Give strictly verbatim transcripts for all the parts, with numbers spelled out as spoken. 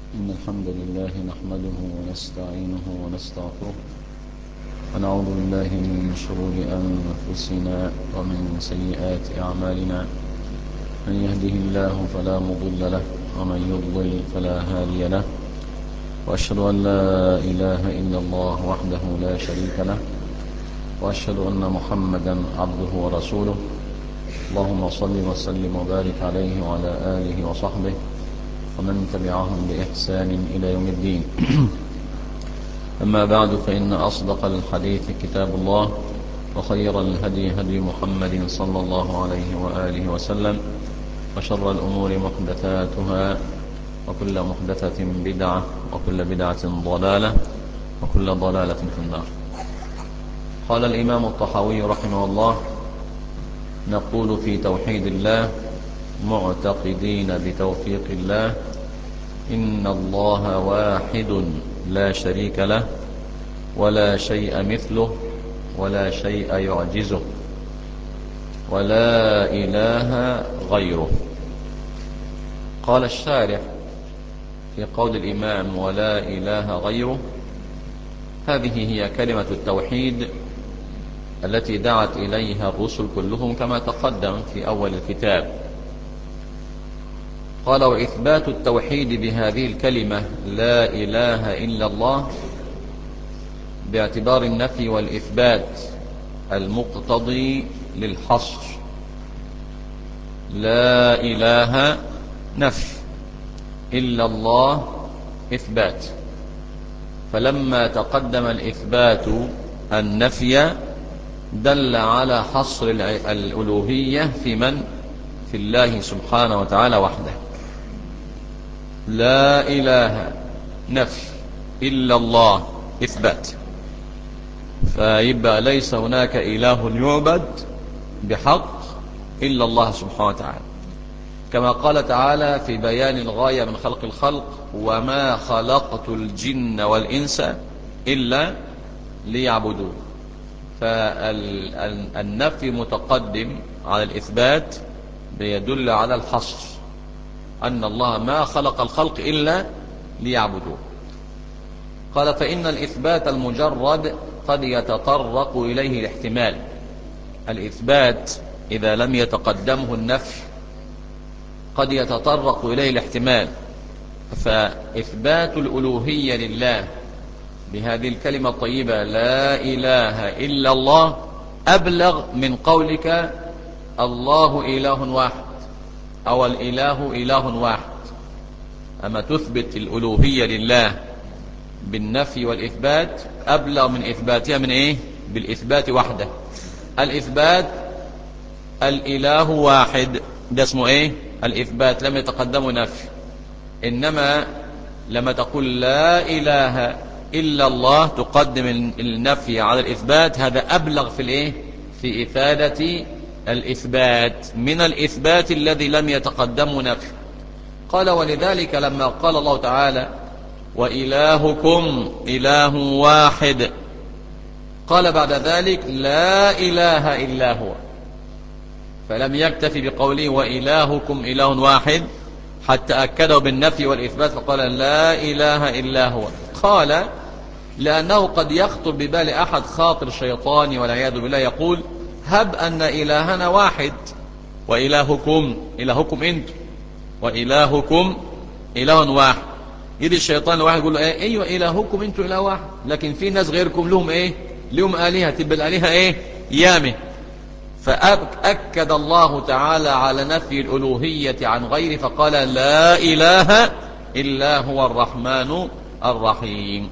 إن الحمد لله نحمده ونستعينه ونستغفره ونعوذ بالله من شرور أنفسنا ومن سيئات أعمالنا. من يهده الله فلا مضل له ومن يضلل فلا هادي له، وأشهد أن لا إله إلا الله وحده لا شريك له، وأشهد أن محمدا عبده ورسوله. اللهم صل وسلم وبارك عليه وعلى آله وصحبه ومن تبعهم بإحسان إلى يوم الدين. أما بعد، فإن أصدق الحديث كتاب الله، وخير الهدي هدي محمد صلى الله عليه وآله وسلم، وشر الأمور محدثاتها، وكل محدثة بدعة، وكل بدعة ضلالة، وكل ضلالة في النار. قال الإمام الطحاوي رحمه الله: نقول في توحيد الله معتقدين بتوفيق الله إن الله واحد لا شريك له، ولا شيء مثله، ولا شيء يعجزه، ولا إله غيره. قال الشارح في قول الإمام ولا إله غيره: هذه هي كلمة التوحيد التي دعت إليها الرسل كلهم كما تقدم في أول الكتاب. قال: وإثبات التوحيد بهذه الكلمة لا إله إلا الله باعتبار النفي والإثبات المقتضي للحصر. لا إله نفي، إلا الله إثبات، فلما تقدم الإثبات النفي دل على حصر الألوهية في من؟ في الله سبحانه وتعالى وحده. لا إله نفي، إلا الله إثبات، فيبقى ليس هناك إله يعبد بحق إلا الله سبحانه وتعالى، كما قال تعالى في بيان الغاية من خلق الخلق: وما خلقت الجن والإنس إلا ليعبدون. فالنفي متقدم على الإثبات بيدل على الحصر، أن الله ما خلق الخلق إلا ليعبدوه. قال: فإن الإثبات المجرد قد يتطرق إليه الاحتمال. الإثبات إذا لم يتقدمه النفي قد يتطرق إليه الاحتمال، فإثبات الألوهية لله بهذه الكلمة الطيبة لا إله إلا الله أبلغ من قولك الله إله واحد أو الإله إله واحد. أما تثبت الألوهية لله بالنفي والإثبات أبلغ من إثباتها من إيه؟ بالإثبات وحده. الإثبات الإله واحد، ده اسمه إيه؟ الإثبات، لم يتقدمه نفي. إنما لما تقول لا إله إلا الله تقدم النفي على الإثبات، هذا أبلغ في الإيه؟ في إفادة الإثبات من الإثبات الذي لم يتقدمه نفي. قال: ولذلك لما قال الله تعالى وإلهكم إله واحد، قال بعد ذلك لا إله إلا هو، فلم يكتفي بقوله وإلهكم إله واحد حتى أكده بالنفي والإثبات، فقال لا إله إلا هو. قال: لأنه قد يخطر ببال أحد خاطر شيطاني والعياذ بالله يقول: هب أن إلهنا واحد وإلهكم إلهكم أنتم وإلهكم إله واحد. يجي الشيطان الواحد يقول له ايه؟ ايوه إلهكم انتم إله واحد، لكن في ناس غيركم لهم ايه؟ لهم آلهة، تبقى الآلهة ايه؟ يامه. فأكد الله تعالى على نفي الألوهية عن غيره فقال لا إله إلا هو الرحمن الرحيم.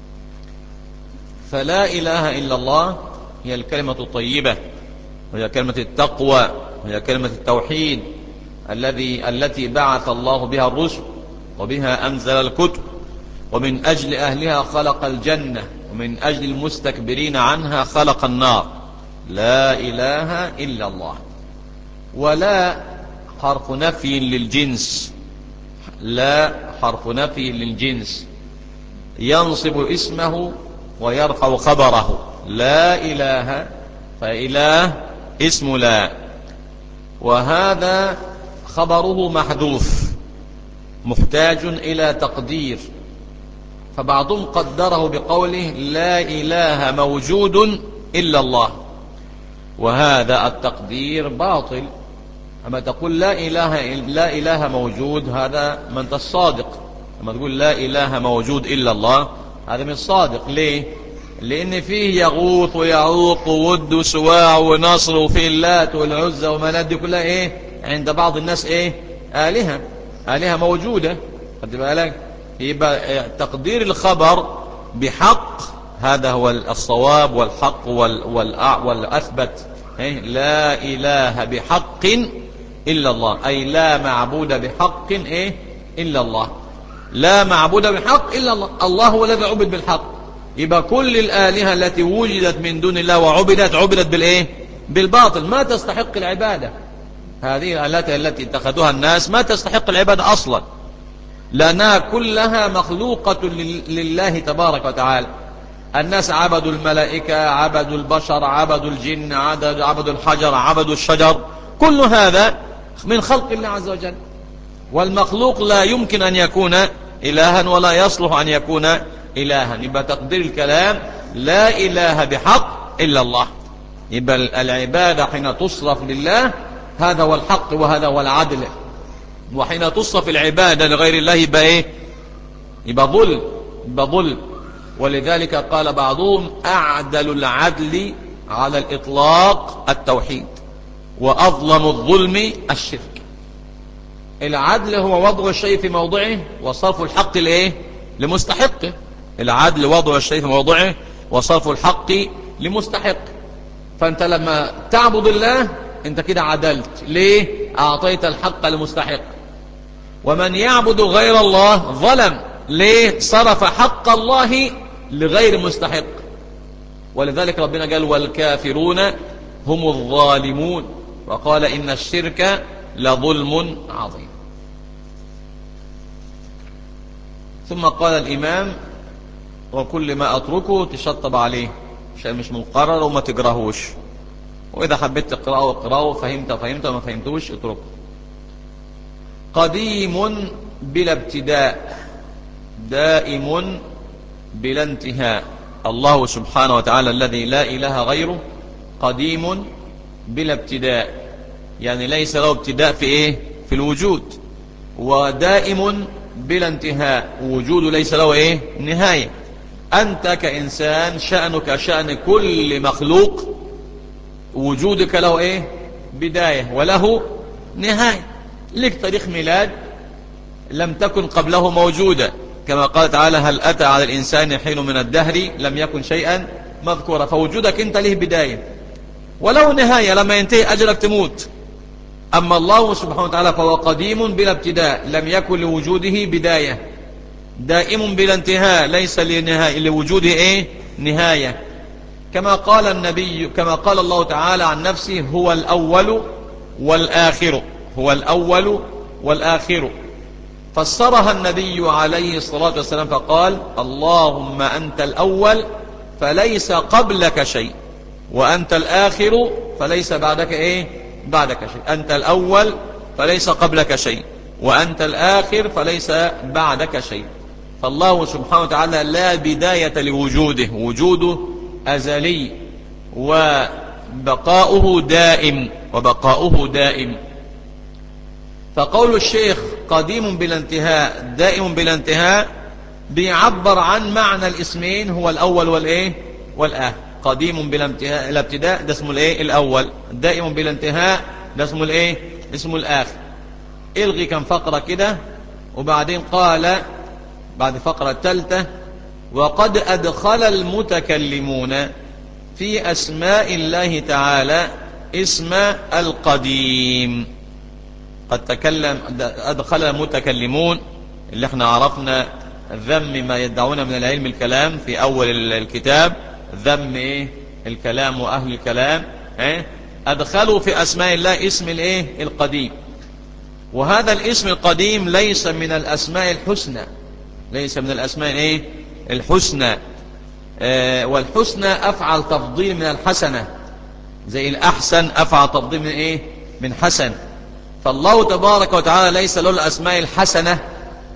فلا إله إلا الله هي الكلمة الطيبة، وهي كلمة التقوى، وهي كلمة التوحيد الذي التي بعث الله بها الرسل وبها أنزل الكتب، ومن أجل أهلها خلق الجنة، ومن أجل المستكبرين عنها خلق النار. لا إله إلا الله. ولا حرف نفي للجنس، لا حرف نفي للجنس ينصب اسمه ويرفع خبره. لا إله، فإله اسم لا، وهذا خبره محذوف، محتاج إلى تقدير، فبعضهم قدره بقوله لا إله موجود إلا الله، وهذا التقدير باطل. أما تقول لا إله, لا إله موجود، هذا ما أنت الصادق. أما تقول لا إله موجود إلا الله، هذا من الصادق. ليه؟ لأن فيه يغوث ويعوق وود سواع ونصر، وفيه اللات والعزى ومنات، دي كلها إيه عند بعض الناس إيه آلهة آلهة موجودة. خد بالك؟ يبقى تقدير الخبر بحق هذا هو الصواب والحق والأثبت. لا إله بحق إلا الله، أي لا معبود بحق إيه إلا الله. لا معبود بحق إلا الله، الله هو الذي عبد بالحق. يبقى كل الآلهة التي وجدت من دون الله وعبدت عبدت بالإيه بالباطل، ما تستحق العبادة. هذه الآلهة التي اتخذوها الناس ما تستحق العبادة أصلا، لأنها كلها مخلوقة لله تبارك وتعالى. الناس عبدوا الملائكة، عبدوا البشر، عبدوا الجن، عبدوا الحجر، عبدوا الشجر، كل هذا من خلق الله عز وجل. والمخلوق لا يمكن أن يكون إلها ولا يصلح أن يكون إلها. يبقى تقدير الكلام لا إله بحق إلا الله. يبقى العبادة حين تصرف لله هذا هو الحق وهذا هو العدل، وحين تصرف العبادة لغير الله يبقى إيه يبقى ظلم يبقى ظلم. ولذلك قال بعضهم أعدل العدل على الإطلاق التوحيد، وأظلم الظلم الشرك. العدل هو وضع الشيء في موضعه وصرف الحق لإيه لمستحقه. العدل وضع الشيء في موضعه وصرف الحق لمستحق. فأنت لما تعبد الله أنت كده عدلت. ليه؟ أعطيت الحق لمستحق. ومن يعبد غير الله ظلم. ليه؟ صرف حق الله لغير مستحق. ولذلك ربنا قال والكافرون هم الظالمون، وقال إن الشرك لظلم عظيم. ثم قال الإمام وكل ما أتركه تشطب عليه، شيء مش مقرر وما تقراهوش، وإذا حبيت تقرأه اقرأه، فهمت فهمت وما فهمتوش اتركه. قديم بلا ابتداء دائم بلا انتهاء. الله سبحانه وتعالى الذي لا إله غيره قديم بلا ابتداء، يعني ليس له ابتداء في إيه في الوجود، ودائم بلا انتهاء، وجوده ليس له إيه نهاية. أنت كإنسان شأنك شأن كل مخلوق، وجودك له إيه بداية وله نهاية. لك تاريخ ميلاد لم تكن قبله موجودة، كما قال تعالى هل أتى على الإنسان حين من الدهر لم يكن شيئا مذكورا. فوجودك أنت له بداية وله نهاية، لما ينتهي أجلك تموت. أما الله سبحانه وتعالى فهو قديم بلا ابتداء، لم يكن لوجوده بداية، دائم بلا انتهاء، ليس لنهاية لوجوده إيه نهاية. كما قال النبي كما قال الله تعالى عن نفسه هو الأول والآخر، هو الأول والآخر. فسرها النبي عليه الصلاة والسلام فقال اللهم أنت الأول فليس قبلك شيء، وأنت الآخر فليس بعدك إيه بعدك شيء. أنت الأول فليس قبلك شيء، وأنت الآخر فليس بعدك شيء. فالله سبحانه وتعالى لا بداية لوجوده، وجوده أزلي، وبقاؤه دائم وبقاؤه دائم. فقول الشيخ قديم بلا انتهاء دائم بلا انتهاء بيعبر عن معنى الاسمين، هو الأول والإيه والآخر. قديم بلا انتهاء الابتداء ده اسمه الإيه الأول، دائم بلا انتهاء ده اسمه الإيه اسمه الآخر. الغي كم فقرة كده، وبعدين قال بعد فقرة الثالثة وقد أدخل المتكلمون في أسماء الله تعالى اسم القديم. قد تكلم أدخل المتكلمون اللي احنا عرفنا ذم ما يدعون من العلم الكلام في أول الكتاب، ذم إيه الكلام وأهل الكلام، إيه أدخلوا في أسماء الله اسم الإيه القديم. وهذا الاسم القديم ليس من الأسماء الحسنى، ليس من الأسماء إيه الحسنى. آه والحسنى أفعل تفضيل من الحسنة، زي الأحسن أفعل تفضيل من إيه من حسن. فالله تبارك وتعالى ليس له الأسماء الحسنة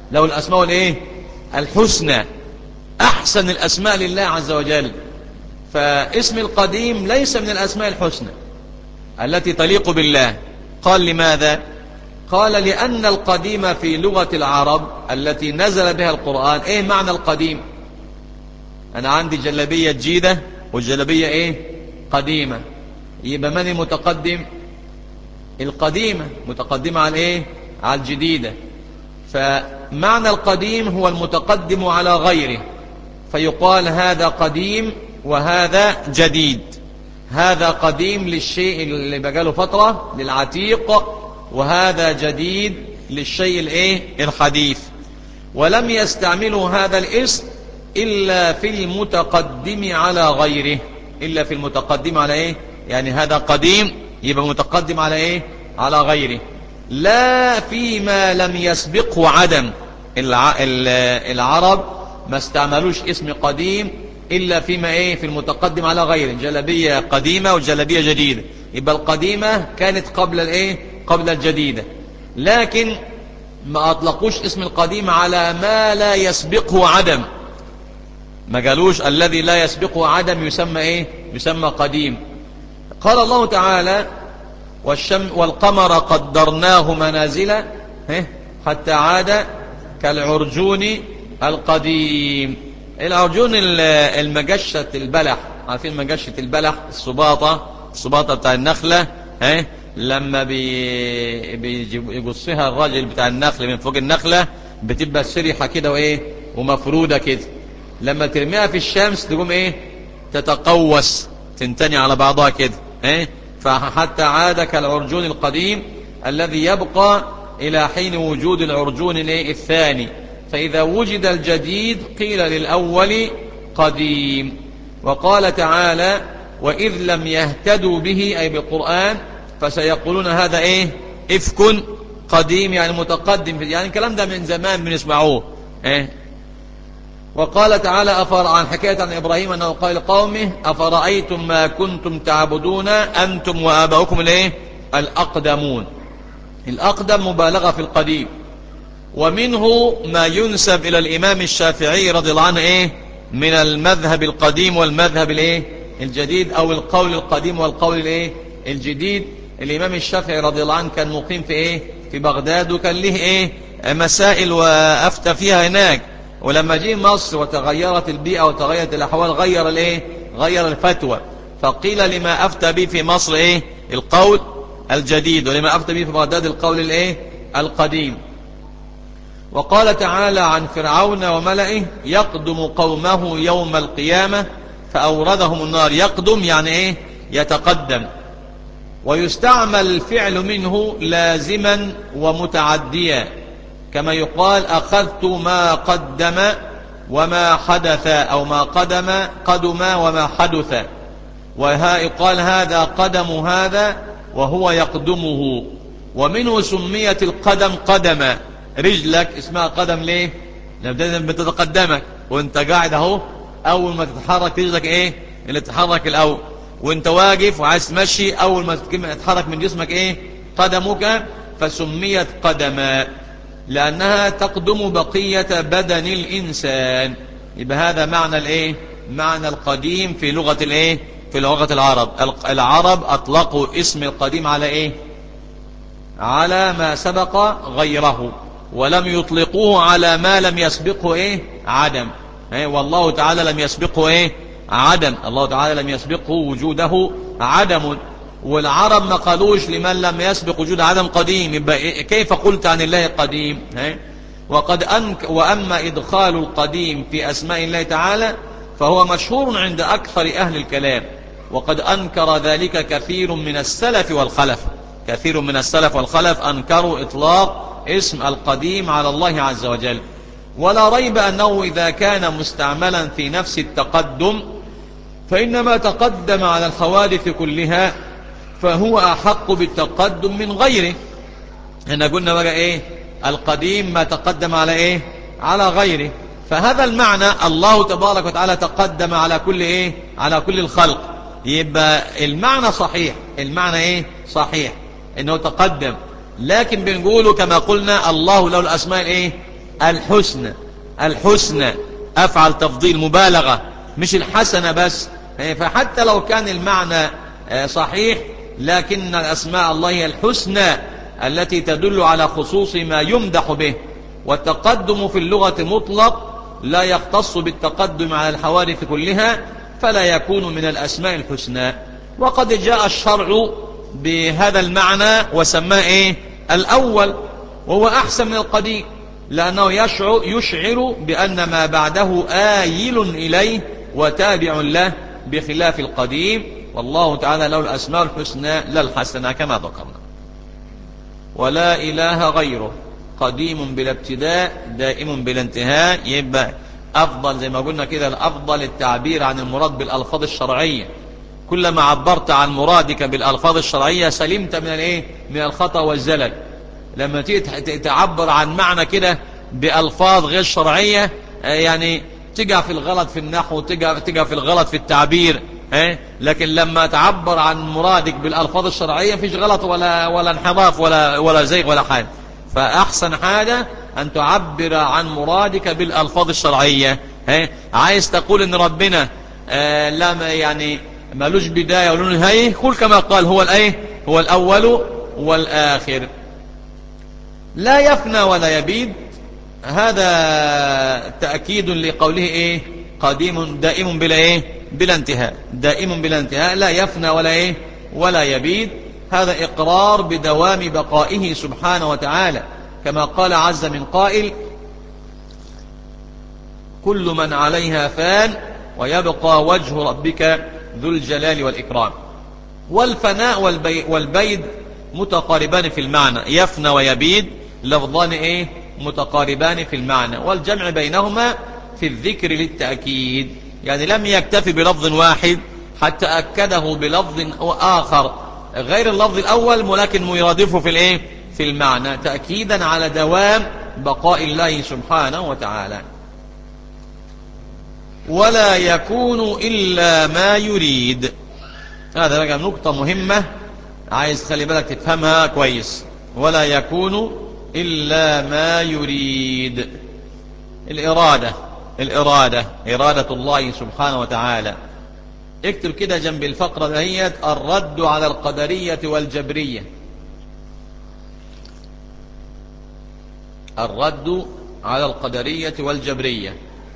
له الأسماء الإيه؟ الحسنى، أحسن الأسماء لله عز وجل. فاسم القديم ليس من الأسماء الحسنى التي تليق بالله. قال لماذا؟ قال لأن القديم في لغة العرب التي نزل بها القرآن، إيه معنى القديم؟ أنا عندي جلبية جديدة والجلبية إيه؟ قديمة. يبقى من المتقدم؟ القديمة متقدمة على إيه؟ على الجديدة. فمعنى القديم هو المتقدم على غيره، فيقال هذا قديم وهذا جديد. هذا قديم للشيء اللي بقاله فترة للعتيق، وهذا جديد للشيء الايه الحديث. ولم يستعملوا هذا الاسم إلا في المتقدم على غيره، إلا في المتقدم على ايه، يعني هذا قديم يبقى متقدم على ايه، على غيره، لا فيما لم يسبقه عدم. العرب ما استعملوش اسم قديم إلا فيما ايه، في المتقدم على غيره. جلبية قديمة وجلبية جديدة، يبقى القديمة كانت قبل الايه، قبل الجديدة. لكن ما أطلقوش اسم القديم على ما لا يسبقه عدم، ما قالوش الذي لا يسبقه عدم يسمى ايه، يسمى قديم. قال الله تعالى والشم والقمر قدرناه منازل حتى عاد كالعرجون القديم. العرجون المجشة البلح، عارفين مجشة البلح، السباطة، السباطة بتاع النخلة، ها لما بي بيقصها الراجل بتاع النخل من فوق النخلة بتبقى سريحة كده وايه ومفرودة كده، لما ترميها في الشمس تقوم ايه، تتقوس، تنتني على بعضها كده، ايه فحتى عاد كالعرجون القديم الذي يبقى إلى حين وجود العرجون الثاني. فإذا وجد الجديد قيل للأول قديم. وقال تعالى وإذ لم يهتدوا به أي بالقرآن فسيقولون هذا إيه، إفك قديم، يعني متقدم، يعني الكلام ده من زمان بنسمعوه. إيه؟ وقال تعالى أفر عن حكاية عن إبراهيم أنه قال لقومه أفرأيتم ما كنتم تعبدون أنتم وآباؤكم الإيه، الأقدمون. الأقدم مبالغة في القديم. ومنه ما ينسب إلى الإمام الشافعي رضي الله عنه إيه، من المذهب القديم والمذهب الإيه الجديد، أو القول القديم والقول الإيه الجديد. الإمام الشافعي رضي الله عنه كان مقيم في إيه، في بغداد، وكان له إيه مسائل وأفتى فيها هناك. ولما جه مصر وتغيرت البيئة وتغيرت الأحوال غير الإيه، غير الفتوى، فقيل لما أفتى به في مصر إيه القول الجديد، ولما أفتى به في بغداد القول الإيه القديم. وقال تعالى عن فرعون وملئه يقدم قومه يوم القيامة فأوردهم النار. يقدم يعني إيه، يتقدم. ويستعمل الفعل منه لازما ومتعديا، كما يقال أخذت ما قدم وما حدث، أو ما قدم قدم وما حدث. ويقال هذا قدم هذا وهو يقدمه. ومنه سميت القدم قدم، رجلك اسمها قدم ليه، لأن بتتقدمك وانت قاعد اهو، اول ما تتحرك رجلك ايه اللي تتحرك الاول، وانت واقف وعايز تمشي اول ما تتحرك من جسمك ايه قدمك، فسميت قدما لأنها تقدم بقية بدن الإنسان. يبقى هذا معنى الايه، معنى القديم في لغة الايه، في لغة العرب. العرب أطلقوا اسم القديم على ايه، على ما سبق غيره، ولم يطلقوه على ما لم يسبقه ايه عدم. ايه والله تعالى لم يسبقه ايه عدم، الله تعالى لم يسبقه وجوده عدم. والعرب ما قالوش لمن لم يسبق وجود عدم قديم، يبقى إيه؟ كيف قلت عن الله قديم؟ ايه وقد أنك وأما إدخال القديم في أسماء الله تعالى فهو مشهور عند أكثر أهل الكلام، وقد أنكر ذلك كثير من السلف والخلف. كثير من السلف والخلف أنكروا إطلاق اسم القديم على الله عز وجل. ولا ريب أنه إذا كان مستعملا في نفس التقدم فإنما تقدم على الحوادث كلها فهو أحق بالتقدم من غيره. هنا قلنا بقى إيه، القديم ما تقدم على إيه، على غيره. فهذا المعنى الله تبارك وتعالى تقدم على كل إيه، على كل الخلق. يبقى المعنى صحيح، المعنى إيه صحيح إنه تقدم، لكن بنقوله كما قلنا الله له الأسماء الإيه الحسنى. الحسنى أفعل تفضيل مبالغة، مش الحسنة بس. فحتى لو كان المعنى صحيح، لكن الأسماء الله هي الحسنى التي تدل على خصوص ما يمدح به. والتقدم في اللغة مطلق لا يختص بالتقدم على الحوادث كلها، فلا يكون من الأسماء الحسنى. وقد جاء الشرع بهذا المعنى وسماه إيه؟ الأول، وهو أحسن من القديم، لأنه يشعر, يشعر بأن ما بعده آيل إليه وتابع له، بخلاف القديم. والله تعالى له الأسماء الحسنى لا الحسنى كما ذكرنا. ولا إله غيره، قديم بلا ابتداء دائم بلا انتهاء. يبقى أفضل زي ما قلنا كده، الأفضل التعبير عن المراد بالألفاظ الشرعية. كلما عبرت عن مرادك بالألفاظ الشرعية سلمت من الايه؟ من الخطأ والزلل. لما تيجي تعبر عن معنى كده بألفاظ غير شرعية، يعني تقع في الغلط في النحو، تقع تقع في الغلط في التعبير. لكن لما تعبر عن مرادك بالألفاظ الشرعية فيش غلط ولا ولا انحراف ولا ولا زيغ ولا حاجة. فأحسن حاجة أن تعبر عن مرادك بالألفاظ الشرعية. عايز تقول إن ربنا آه لا يعني مالوش بداية ولا نهاية، قل كما قال هو الايه؟ هو الأول والآخر، لا يفنى ولا يبيد. هذا تأكيد لقوله ايه؟ قديم دائم بلا ايه؟ بلا انتهاء. دائم بلا انتهاء، لا يفنى ولا ايه؟ ولا يبيد. هذا إقرار بدوام بقائه سبحانه وتعالى، كما قال عز من قائل: كل من عليها فان ويبقى وجه ربك ذو الجلال والإكرام. والفناء والبيد متقاربان في المعنى، يفنى ويبيد لفظان ايه؟ متقاربان في المعنى، والجمع بينهما في الذكر للتأكيد. يعني لم يكتفي بلفظ واحد حتى أكده بلفظ آخر غير اللفظ الأول، ولكن يرادفه في الايه؟ في المعنى، تأكيدا على دوام بقاء الله سبحانه وتعالى. ولا يكون إلا ما يريد. هذا بقى نقطة مهمة عايز خلي بالك تفهمها كويس. ولا يكون إلا ما يريد. الإرادة، الإرادة إرادة الله سبحانه وتعالى. اكتب كده جنب الفقرة دهيت: الرد على القدرية والجبرية. الرد على القدرية والجبرية.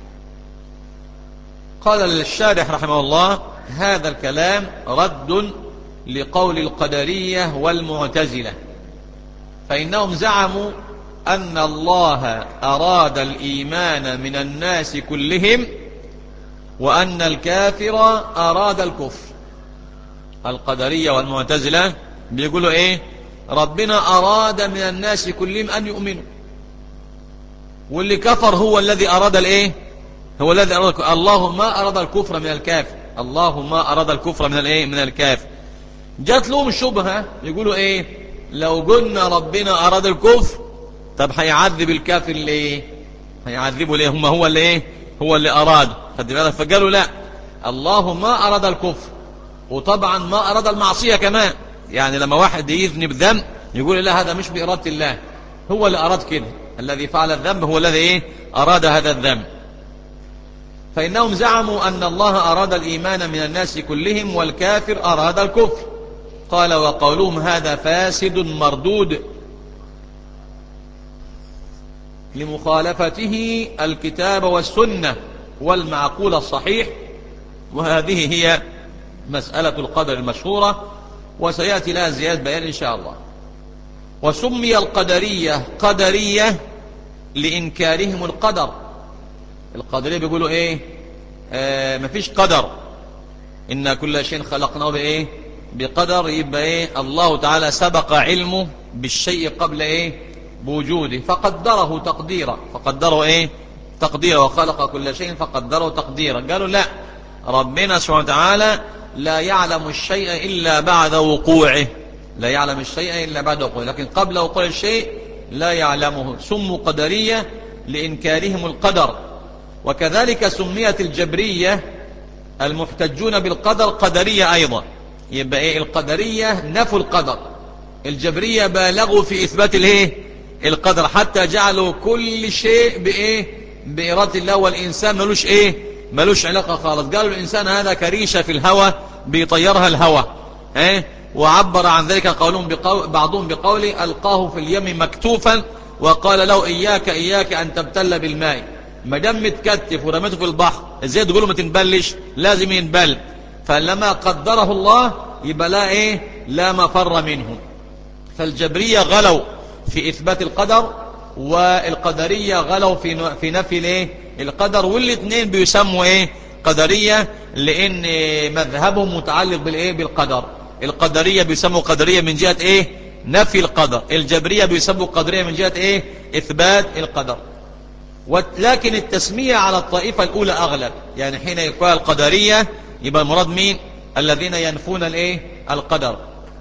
قال الشارح رحمه الله: هذا الكلام رد لقول القدرية والمعتزلة، فإنهم زعموا أن الله أراد الإيمان من الناس كلهم، وأن الكافر أراد الكفر. القدرية والمعتزلة بيقولوا إيه؟ ربنا أراد من الناس كلهم أن يؤمنوا، واللي كفر هو الذي أراد الإيه؟ هو الذي أراد. الله ما أراد الكفر من الكافر، الله ما أراد الكفر من الإيه؟ من الكافر. جات لهم شبهة يقولوا إيه؟ لو قلنا ربنا أراد الكفر، طب هيعذب الكافر ليه؟ هيعذبه ليه؟ هم هو اللي إيه؟ هو اللي أراد. فقالوا لا، الله ما أراد الكفر، وطبعا ما أراد المعصية كمان. يعني لما واحد يذنب ذنب يقول لا، هذا مش بإرادة الله، هو اللي أراد كده. الذي فعل الذنب هو الذي إيه؟ أراد هذا الذنب. فإنهم زعموا أن الله أراد الإيمان من الناس كلهم، والكافر أراد الكفر. قال: وقولهم هذا فاسد مردود لمخالفته الكتاب والسنة والمعقول الصحيح. وهذه هي مسألة القدر المشهورة، وسيأتي لها زيادة بيان إن شاء الله. وسمي القدرية قدرية لإنكارهم القدر. القدرية بيقولوا إيه؟ آه مفيش قدر، إن كل شيء خلقناه بإيه؟ بقدر. يبقى إيه؟ الله تعالى سبق علمه بالشيء قبل إيه؟ بوجوده، فقدره تقديرا. فقدره إيه؟ تقديرا. وخلق كل شيء فقدره تقديرا. قالوا لا، ربنا سبحانه وتعالى لا يعلم الشيء إلا بعد وقوعه، لا يعلم الشيء إلا بعد وقوعه، لكن قبل وقوع الشيء لا يعلمه. سموا قدرية لإنكارهم القدر. وكذلك سميت الجبرية المحتجون بالقدر قدرية أيضا. يبقى إيه؟ القدرية نفوا القدر، الجبرية بالغوا في إثبات الايه؟ القدر، حتى جعلوا كل شيء بايه بإرادة الله، والإنسان ملوش ايه ملوش علاقة خالص. قالوا الإنسان هذا كريشة في الهوى بيطيرها الهوى، ايه وعبر عن ذلك قولهم بقول بعضهم بقول ألقاه في اليم مكتوفا وقال له إياك إياك أن تبتل بالماء. ما دام متكتف ورميته في البحر ازاي تقولوا ما تنبلش؟ لازم ينبل. فلما قدره الله يبقى لا ايه لا مفر منه. فالجبرية غلوا في إثبات القدر، والقدرية غلوا في في نفي الايه القدر، والاثنين بيسموا ايه قدرية، لأن مذهبهم متعلق بالايه بالقدر. القدرية بيسموا قدرية من جهة ايه نفي القدر، الجبرية بيسموا قدرية من جهة ايه إثبات القدر. ولكن التسمية على الطائفة الأولى أغلب، يعني حين يقال القدرية يبقى المراد مين؟ الذين ينفون الايه القدر.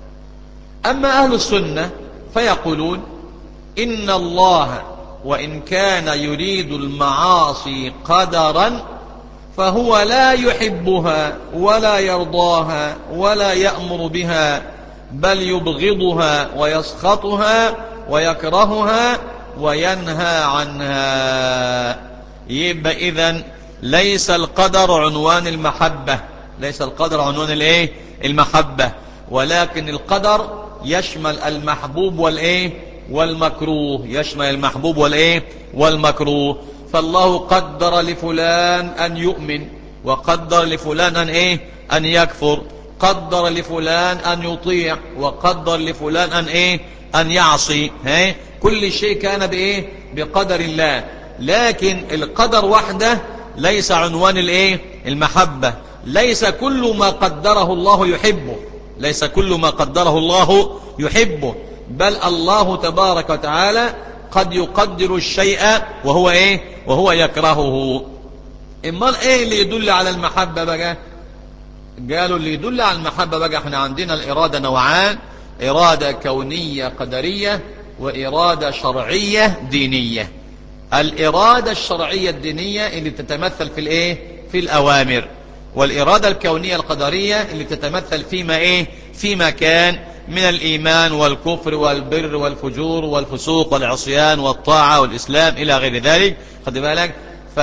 أما أهل السنة فيقولون إن الله وإن كان يريد المعاصي قدرا فهو لا يحبها ولا يرضاها ولا يأمر بها، بل يبغضها ويسخطها ويكرهها وينهى عنها. يبقى إذن ليس القدر عنوان المحبة، ليس القدر عنوان الايه المحبة، ولكن القدر يشمل المحبوب والايه والمكروه، يشمل المحبوب والايه والمكروه. فالله قدر لفلان أن يؤمن، وقدر لفلان أن ايه أن يكفر، قدر لفلان أن يطيع، وقدر لفلان أن ايه أن يعصي. ها كل شيء كان بايه بقدر الله. لكن القدر وحده ليس عنوان الايه المحبة. ليس كل ما قدره الله يحبه، ليس كل ما قدره الله يحبه، بل الله تبارك وتعالى قد يقدر الشيء وهو ايه وهو يكرهه. اما ايه اللي يدل على المحبة بقى؟ قالوا اللي يدل على المحبة بقى احنا عندنا الإرادة نوعان: إرادة كونية قدرية، وإرادة شرعية دينية. الإرادة الشرعية الدينية اللي تتمثل في الايه في الأوامر، والإرادة الكونية القدرية اللي تتمثل فيما ايه فيما كان من الإيمان والكفر والبر والفجور والفسوق والعصيان والطاعة والإسلام إلى غير ذلك. خد بالك،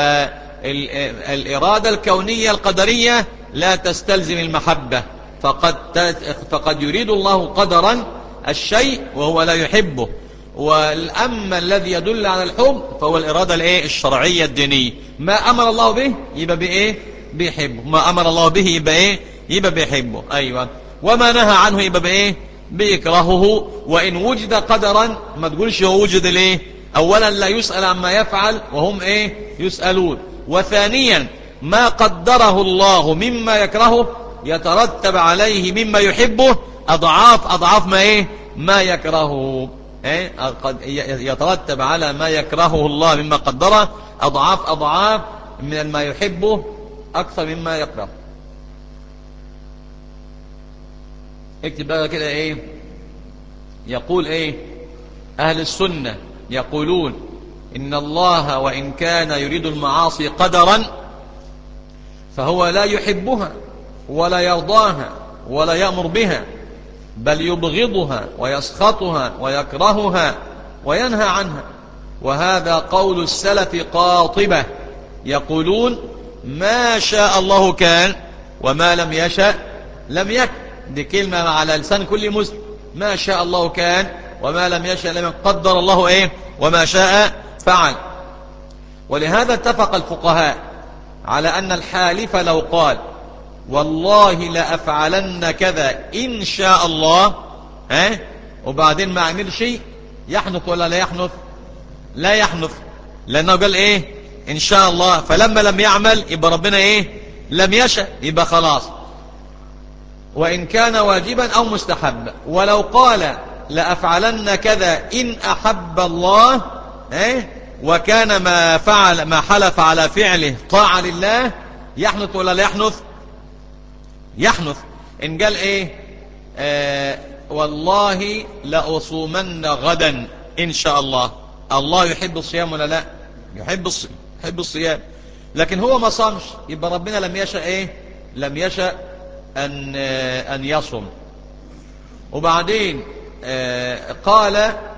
فالإرادة الكونية القدرية لا تستلزم المحبة، فقد فقد يريد الله قدرا الشيء وهو لا يحبه. والأما الذي يدل على الحب فهو الإرادة الايه الشرعية الدينية. ما أمر الله به يبقى بإيه بيحبه، ما أمر الله به يبقى إيه يبقى بيحبه. أيوة. وما نهى عنه يبقى بإيه بيكرهه. وإن وجد قدرا ما تقولش هو وجد ليه، أولا لا يسأل عما يفعل وهم إيه يسألون، وثانيا ما قدره الله مما يكرهه يترتب عليه مما يحبه أضعاف أضعاف ما إيه ما يكرهه. إيه؟ يترتب على ما يكرهه الله مما قدره أضعاف أضعاف من ما يحبه أكثر مما يكره. اكتب بقى كده ايه يقول ايه أهل السنة يقولون إن الله وإن كان يريد المعاصي قدرا فهو لا يحبها ولا يرضاها ولا يأمر بها، بل يبغضها ويسخطها ويكرهها وينهى عنها. وهذا قول السلف قاطبة، يقولون ما شاء الله كان وما لم يشأ لم يكن. دي كلمة على لسان كل مسلم، ما شاء الله كان وما لم يشأ لم يكن، قدر الله ايه وما شاء فعل. ولهذا اتفق الفقهاء على أن الحالف لو قال والله لأفعلن كذا إن شاء الله، ها وبعدين ما عمل شيء، يحنث ولا لا يحنث؟ لا يحنث، لأنه قال ايه إن شاء الله، فلما لم يعمل يبقى ربنا ايه لم يشأ، يبقى خلاص. وإن كان واجبا أو مستحبا. ولو قال لأفعلن كذا إن أحب الله، ايه وكان ما فعل ما حلف على فعله طاعة لله، يحنث ولا لا يحنث؟ يحنث. إن قال ايه آه والله لأصومن غدا إن شاء الله، الله يحب الصيام ولا لا؟ يحب الصيام يحب الصيام، لكن هو ما صامش، يبقى ربنا لم يشأ ايه لم يشأ أن أن يصم. وبعدين قال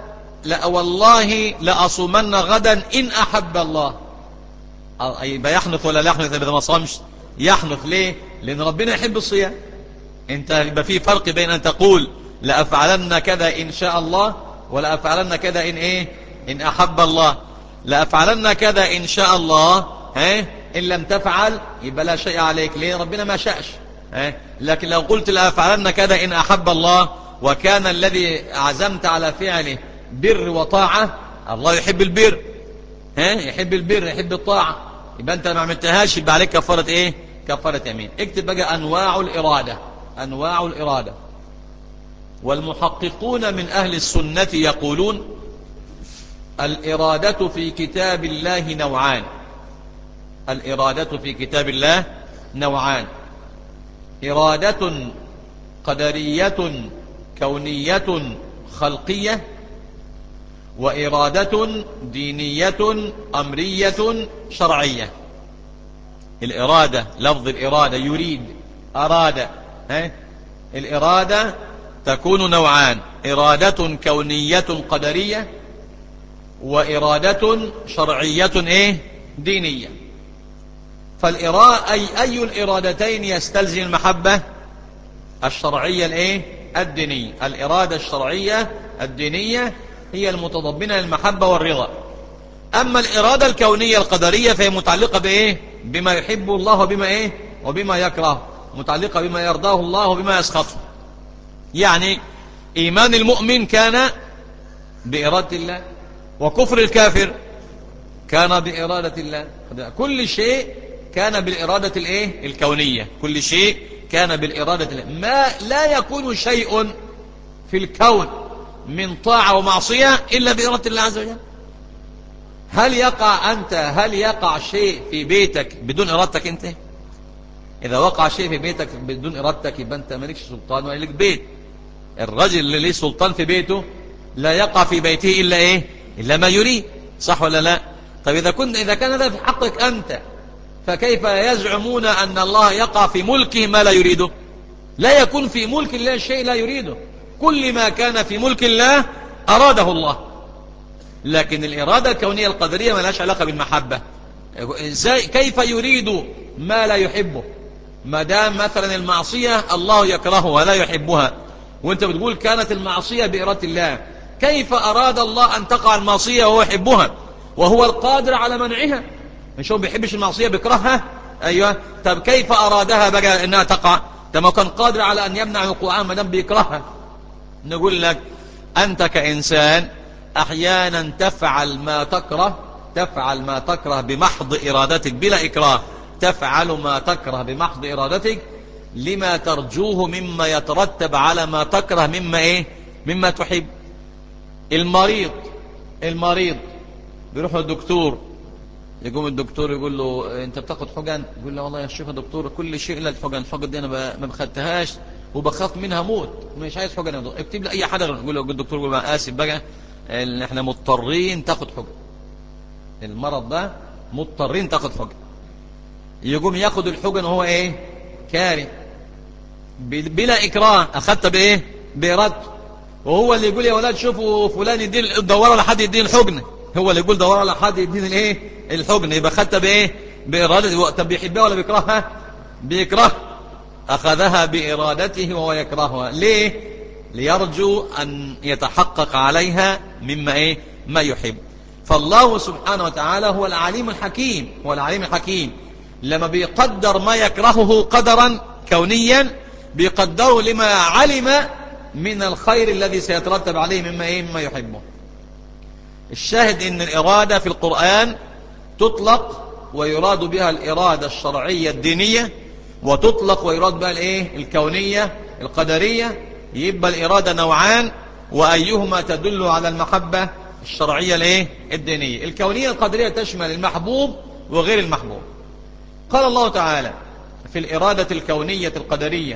لا والله لأصومن غدا إن أحب الله، يبقى يحنث ولا لا يحنث؟ إذا ما صامش يحنث. ليه؟ لأن ربنا يحب الصيام. انت يبقى في فرق بين أن تقول لأفعلن كذا إن شاء الله، ولا أفعلن كذا إن إيه؟ إن أحب الله. لأفعلن كذا إن شاء الله، ها؟ إن لم تفعل يبقى لا شيء عليك. ليه؟ ربنا ما شاءش. ها؟ لكن لو قلت لأفعلن كذا إن أحب الله، وكان الذي عزمت على فعله بر وطاعة، الله يحب البر، ها؟ يحب البر، يحب الطاعة، يبقى أنت ما عملتهاش يبقى عليك كفارة إيه؟ كفارة يمين. اكتب بقى أنواع الإرادة. أنواع الإرادة. والمحققون من أهل السنة يقولون الإرادة في كتاب الله نوعان. الإرادة في كتاب الله نوعان: إرادة قدرية كونية خلقية، وإرادة دينية أمرية شرعية. الإرادة، لفظ الإرادة يريد، أراد، ها؟ الإرادة تكون نوعان: إرادة كونية قدرية، وإرادة شرعية إيه؟ دينية. فالإرادة أي أي الإرادتين يستلزم المحبة؟ الشرعية الإيه؟ الدينية. الإرادة الشرعية الدينية هي المتضمنة للمحبة والرضا. أما الإرادة الكونية القدرية فهي متعلقة بإيه؟ بما يحب الله وبما إيه؟ وبما يكره، متعلقة بما يرضاه الله وبما يسخطه. يعني إيمان المؤمن كان بإرادة الله، وكفر الكافر كان بإرادة الله. كل شيء كان بالإرادة الإيه؟ الكونية. كل شيء كان بالإرادة الله. ما لا يكون شيء في الكون من طاعة ومعصية إلا بإرادة الله عز وجل. هل يقع أنت هل يقع شيء في بيتك بدون إرادتك أنت؟ إذا وقع شيء في بيتك بدون إرادتك يبقى أنت مالكش سلطان ولا لك بيت. الرجل اللي ليه سلطان في بيته لا يقع في بيته إلا إيه؟ إلا ما يريد. صح ولا لا؟ طيب إذا كنت إذا كان هذا في حقك أنت، فكيف يزعمون أن الله يقع في ملكه ما لا يريده؟ لا يكون في ملك الله شيء لا يريده. كل ما كان في ملك الله أراده الله. لكن الإرادة الكونية القدرية ما لهاش علاقة بالمحبة. إزاي كيف يريد ما لا يحبه؟ ما دام مثلا المعصية الله يكرهها ولا يحبها، وانت بتقول كانت المعصية بإرادة الله، كيف أراد الله أن تقع المعصية وهو يحبها وهو القادر على منعها؟ مش هو بيحبش المعصية بيكرهها؟ أيوة. طب كيف أرادها بقى أنها تقع؟ طب ما كان قادر على أن يمنع وقوعها ما دام بيكرهها. نقول لك أنت كإنسان أحيانا تفعل ما تكره، تفعل ما تكره بمحض إرادتك بلا إكراه، تفعل ما تكره بمحض إرادتك لما ترجوه مما يترتب على ما تكره مما إيه؟ مما تحب. المريض المريض بيروح للدكتور، يقوم الدكتور يقول له أنت بتاخد حقن؟ يقول له والله يا شيخ يا دكتور كل شيء إلا الحقن، الحقن دي أنا ما بخدتهاش وبخاف منها موت، مش عايز حقن يا دكتور، اكتب لي أي حاجة. يقول له الدكتور يقول له آسف بقى احنا مضطرين تاخد حقن، المرض ده مضطرين تاخد حقن. يقوم ياخد الحقن وهو ايه؟ كاره بلا إكراه، أخذت بإيه؟ بإرادته. وهو اللي يقول يا ولاد شوفوا فلان يدين دوروا لحد يدين الحقن، هو اللي يقول دوروا لحد يدين الايه؟ الحقن. يبقى أخذت بإيه؟ بإرادته. طب بيحبها ولا بيكرهها؟ بيكره، أخذها بإرادته وهو يكرهها. ليه؟ ليرجو أن يتحقق عليها مما إيه؟ ما يحب. فالله سبحانه وتعالى هو العليم الحكيم، هو العليم الحكيم. لما بيقدر ما يكرهه قدرا كونيا بيقدره لما علم من الخير الذي سيترتب عليه مما إيه؟ مما يحبه. الشاهد إن الإرادة في القرآن تطلق ويراد بها الإرادة الشرعية الدينية، وتطلق ويراد بها الإيه؟ الكونية القدرية. يبقى الإرادة نوعان، وأيهما تدل على المحبة؟ الشرعية الإيه؟ الدينية. الكونية القدرية تشمل المحبوب وغير المحبوب. قال الله تعالى في الإرادة الكونية القدرية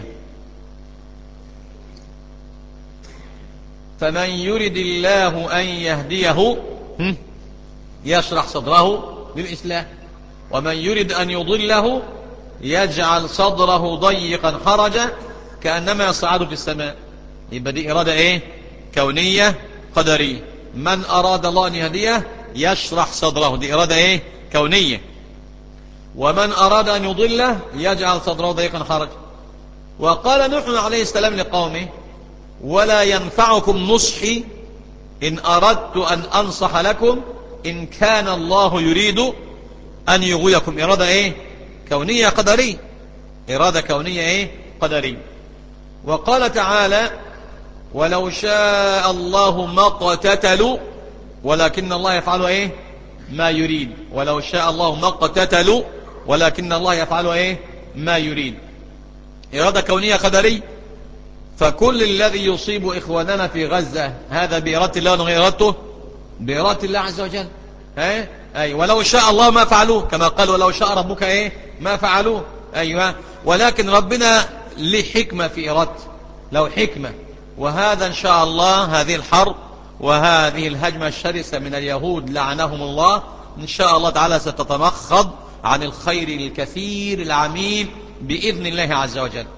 فمن يرد الله أن يهديه يشرح صدره للإسلام، ومن يرد أن يضله يجعل صدره ضيقا حرجا كأنما يصعد في السماء. يبقى دي إرادة إيه؟ كونية قدرية. من أراد الله أن يهديه يشرح صدره، دي إرادة إيه؟ كونية. ومن أراد أن يضله يجعل صدره ضيقا حرجا. وقال نوح عليه السلام لقومه: ولا ينفعكم نصحي إن أردت أن أنصح لكم إن كان الله يريد أن يغويكم. إرادة إيه؟ كونية قدرية، إرادة كونية إيه؟ قدرية. وقال تعالى: ولو شاء الله ما اقتتلوا ولكن الله يفعل إيه؟ ما يريد. ولو شاء الله ما اقتتلوا ولكن الله يفعل إيه؟ ما يريد. إرادة كونية قدرية. فكل الذي يصيب إخواننا في غزة هذا بإرادة الله وغير إرادته؟ بإرادة الله عز وجل. ها؟ أي ولو شاء الله ما فعلوه، كما قال ولو شاء ربك إيه؟ ما فعلوه. أيوة. ولكن ربنا له حكمة في إرادته، لو حكمة. وهذا إن شاء الله هذه الحرب وهذه الهجمة الشرسة من اليهود لعنهم الله إن شاء الله تعالى ستتمخض عن الخير الكثير العميل بإذن الله عز وجل.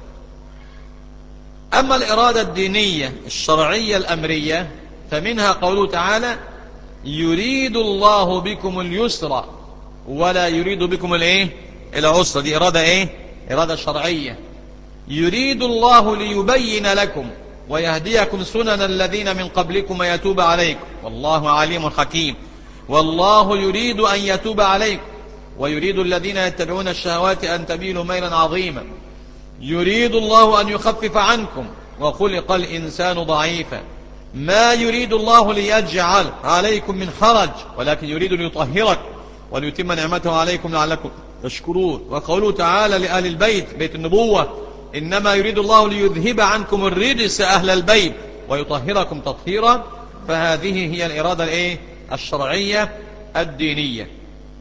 أما الإرادة الدينية الشرعية الأمرية فمنها قوله تعالى: يريد الله بكم اليسر ولا يريد بكم الايه؟ العسر. دي إرادة ايه؟ إرادة شرعية. يريد الله ليبين لكم ويهديكم سنن الذين من قبلكم ويتوب عليكم والله عليم حكيم. والله يريد أن يتوب عليكم ويريد الذين يتبعون الشهوات أن تميلوا ميلا عظيما. يريد الله أن يخفف عنكم وخلق الإنسان ضعيفا. ما يريد الله ليجعل عليكم من حرج ولكن يريد ليطهركم وليتم نعمته عليكم لعلكم تشكرون. وقوله تعالى لآل البيت، بيت النبوة: إنما يريد الله ليذهب عنكم الرجس أهل البيت ويطهركم تطهيرا. فهذه هي الإرادة الإيه؟ الشرعية الدينية.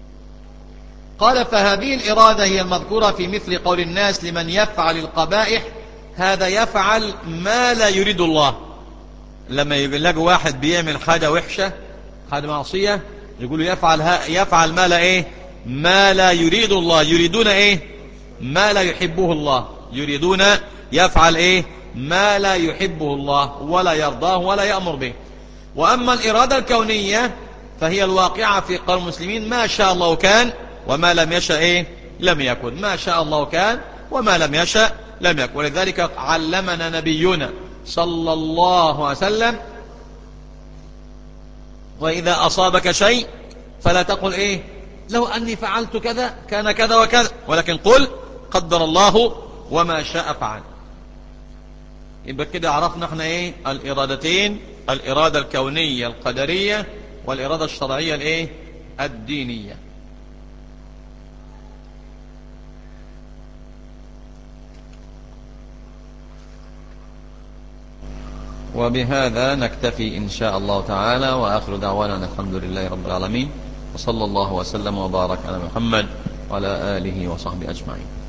قال: فهذه الإرادة هي المذكورة في مثل قول الناس لمن يفعل القبائح: هذا يفعل ما لا يريد الله. لما يلاقوا واحد بيعمل حاجة وحشة، حاجة معصية، يقولوا يفعل يفعل ما لا ايه؟ ما لا يريد الله. يريدون ايه؟ ما لا يحبه الله. يريدون يفعل ايه؟ ما لا يحبه الله ولا يرضاه ولا يأمر به. وأما الإرادة الكونية فهي الواقعة في قول المسلمين: ما شاء الله كان وما لم يشاء ايه؟ لم يكن. ما شاء الله كان وما لم يشاء لم يكن. ولذلك علمنا نبينا صلى الله عليه وسلم: وإذا أصابك شيء فلا تقل إيه؟ لو أني فعلت كذا كان كذا وكذا، ولكن قل قدر الله وما شاء فعل. يبقى كده عرفنا احنا ايه؟ الإرادتين: الإرادة الكونية القدرية والإرادة الشرعية الايه؟ الدينية. وبهذا نكتفي إن شاء الله تعالى، وآخر دعوانا الحمد لله رب العالمين، وصلى الله وسلم وبارك على محمد وعلى آله وصحبه أجمعين.